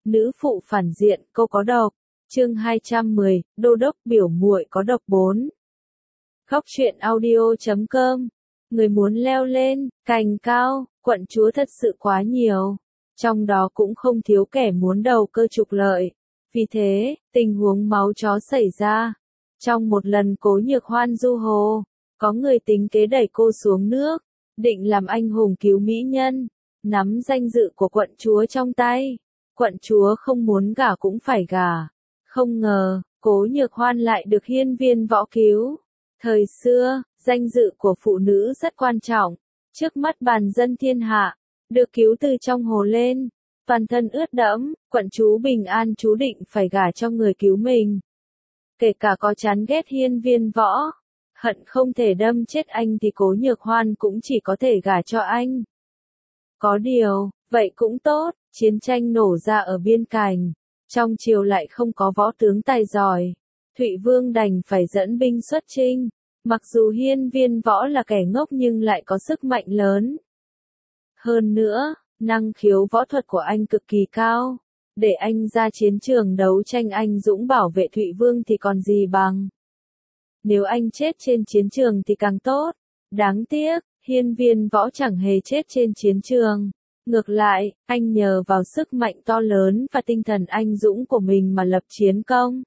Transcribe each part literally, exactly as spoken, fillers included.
Nữ phụ phản diện, cô có độc. Chương hai trăm mười, Đô đốc biểu muội có độc bốn. Khóc chuyện audio chấm com. Người muốn leo lên cành cao, quận chúa thật sự quá nhiều. Trong đó cũng không thiếu kẻ muốn đầu cơ trục lợi. Vì thế, tình huống máu chó xảy ra. Trong một lần Cố Nhược Hoan du hồ, có người tính kế đẩy cô xuống nước, định làm anh hùng cứu mỹ nhân, nắm danh dự của quận chúa trong tay. Quận chúa không muốn gả cũng phải gả. Không ngờ, Cố Nhược Hoan lại được Hiên Viên Võ cứu. Thời xưa, danh dự của phụ nữ rất quan trọng. Trước mắt bàn dân thiên hạ, được cứu từ trong hồ lên, toàn thân ướt đẫm, quận chúa bình an chú định phải gả cho người cứu mình. Kể cả có chán ghét Hiên Viên Võ, hận không thể đâm chết anh thì Cố Nhược Hoan cũng chỉ có thể gả cho anh. Có điều, vậy cũng tốt, chiến tranh nổ ra ở biên cảnh, trong triều lại không có võ tướng tài giỏi. Thụy Vương đành phải dẫn binh xuất chinh, mặc dù Hiên Viên Võ là kẻ ngốc nhưng lại có sức mạnh lớn. Hơn nữa, năng khiếu võ thuật của anh cực kỳ cao, để anh ra chiến trường đấu tranh anh dũng bảo vệ Thụy Vương thì còn gì bằng. Nếu anh chết trên chiến trường thì càng tốt. Đáng tiếc, Hiên Viên Võ chẳng hề chết trên chiến trường. Ngược lại, anh nhờ vào sức mạnh to lớn và tinh thần anh dũng của mình mà lập chiến công.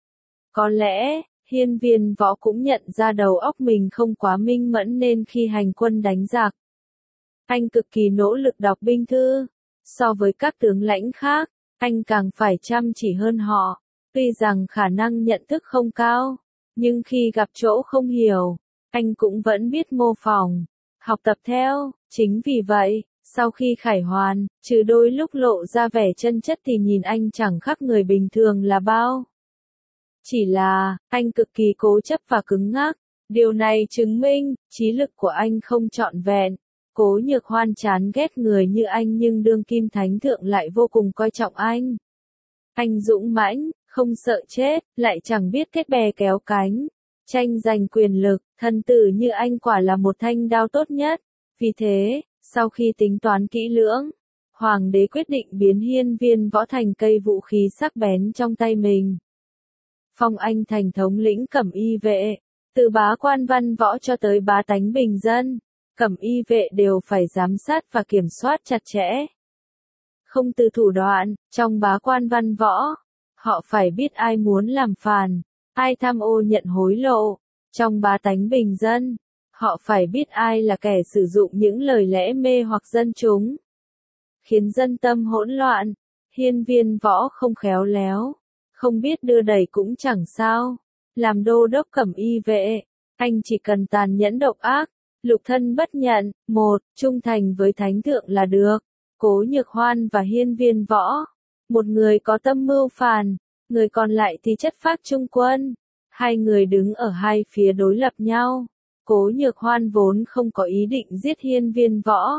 Có lẽ, Hiên Viên Võ cũng nhận ra đầu óc mình không quá minh mẫn nên khi hành quân đánh giặc, anh cực kỳ nỗ lực đọc binh thư. So với các tướng lãnh khác, anh càng phải chăm chỉ hơn họ. Tuy rằng khả năng nhận thức không cao, nhưng khi gặp chỗ không hiểu, anh cũng vẫn biết mô phỏng, học tập theo. Chính vì vậy, sau khi khải hoàn, trừ đôi lúc lộ ra vẻ chân chất thì nhìn anh chẳng khác người bình thường là bao. Chỉ là, anh cực kỳ cố chấp và cứng ngắc. Điều này chứng minh, trí lực của anh không trọn vẹn. Cố Nhược Hoan chán ghét người như anh nhưng đương kim thánh thượng lại vô cùng coi trọng anh. Anh dũng mãnh, không sợ chết, lại chẳng biết kết bè kéo cánh, tranh giành quyền lực, thân tử như anh quả là một thanh đao tốt nhất. Vì thế, sau khi tính toán kỹ lưỡng, Hoàng đế quyết định biến Hiên Viên Võ thành cây vũ khí sắc bén trong tay mình. Phong anh thành thống lĩnh Cẩm Y vệ, từ bá quan văn võ cho tới bá tánh bình dân, Cẩm Y vệ đều phải giám sát và kiểm soát chặt chẽ. Không từ thủ đoạn, trong bá quan văn võ, họ phải biết ai muốn làm phản, ai tham ô nhận hối lộ. Trong bá tánh bình dân, họ phải biết ai là kẻ sử dụng những lời lẽ mê hoặc dân chúng, khiến dân tâm hỗn loạn. Hiên Viên Võ không khéo léo, không biết đưa đẩy cũng chẳng sao. Làm đô đốc Cẩm Y vệ, anh chỉ cần tàn nhẫn độc ác, lục thân bất nhận, một, trung thành với thánh thượng là được. Cố Nhược Hoan và Hiên Viên Võ, một người có tâm mưu phản, người còn lại thì chất phác trung quân. Hai người đứng ở hai phía đối lập nhau. Cố Nhược Hoan vốn không có ý định giết Hiên Viên Võ.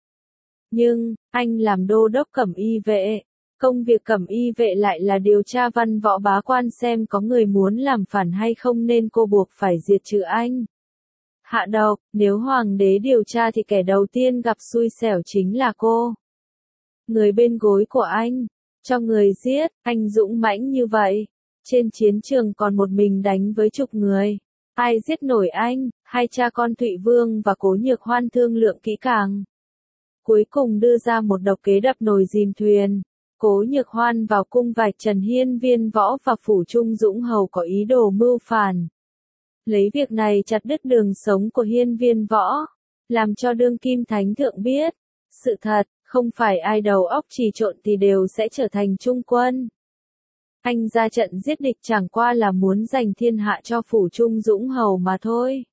Nhưng, anh làm đô đốc Cẩm Y vệ. Công việc Cẩm Y vệ lại là điều tra văn võ bá quan xem có người muốn làm phản hay không nên cô buộc phải diệt trừ anh. Hạ độc, nếu hoàng đế điều tra thì kẻ đầu tiên gặp xui xẻo chính là cô. Người bên gối của anh, cho người giết, anh dũng mãnh như vậy. Trên chiến trường còn một mình đánh với chục người. Ai giết nổi anh? Hai cha con Thụy Vương và Cố Nhược Hoan thương lượng kỹ càng. Cuối cùng đưa ra một độc kế đập nồi dìm thuyền. Cố Nhược Hoan vào cung vạch trần Hiên Viên Võ và phủ Trung Dũng Hầu có ý đồ mưu phản. Lấy việc này chặt đứt đường sống của Hiên Viên Võ, làm cho đương kim thánh thượng biết. Sự thật, không phải ai đầu óc trì trộn thì đều sẽ trở thành trung quân. Anh ra trận giết địch chẳng qua là muốn giành thiên hạ cho phủ Trung Dũng Hầu mà thôi.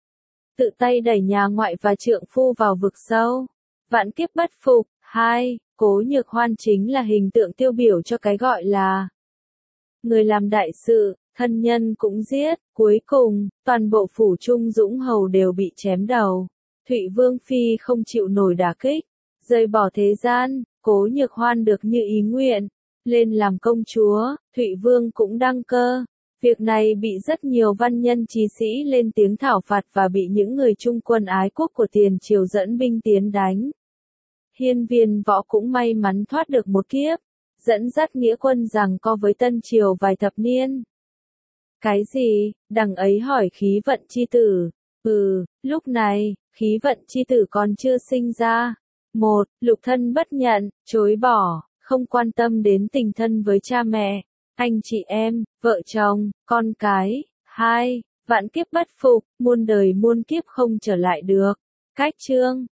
Tự tay đẩy nhà ngoại và trượng phu vào vực sâu. Vạn kiếp bất phục. Hai, Cố Nhược Hoan chính là hình tượng tiêu biểu cho cái gọi là người làm đại sự, thân nhân cũng giết. Cuối cùng, toàn bộ phủ Trung Dũng Hầu đều bị chém đầu. Thụy Vương Phi không chịu nổi đả kích, rời bỏ thế gian. Cố Nhược Hoan được như ý nguyện, lên làm công chúa. Thụy Vương cũng đăng cơ. Việc này bị rất nhiều văn nhân trí sĩ lên tiếng thảo phạt và bị những người trung quân ái quốc của tiền triều dẫn binh tiến đánh. Hiên Viên Võ cũng may mắn thoát được một kiếp. dẫn dắt nghĩa quân giằng co với Tân Triều vài thập niên. Cái gì? Đằng ấy hỏi khí vận chi tử. Ừ, lúc này, khí vận chi tử còn chưa sinh ra. Một, lục thân bất nhận, chối bỏ, không quan tâm đến tình thân với cha mẹ, anh chị em, vợ chồng, con cái. Hai, vạn kiếp bất phục, muôn đời muôn kiếp không trở lại được. Cách chương